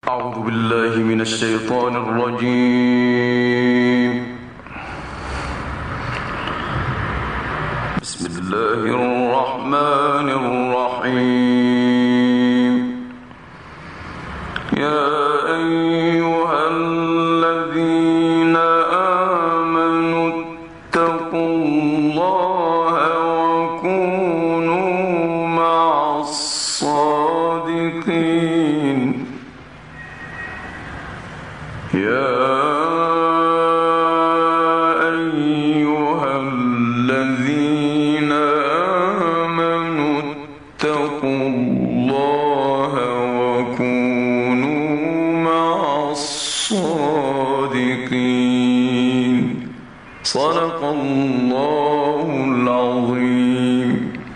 أعوذ بالله من الشيطان الرجيم. بسم الله الرحمن الرحيم. يا أيها الذين آمنوا اتقوا الله وكونوا مع الصادقين. يا أيها الذين آمنوا اتقوا الله وكونوا مع الصادقين. صدق الله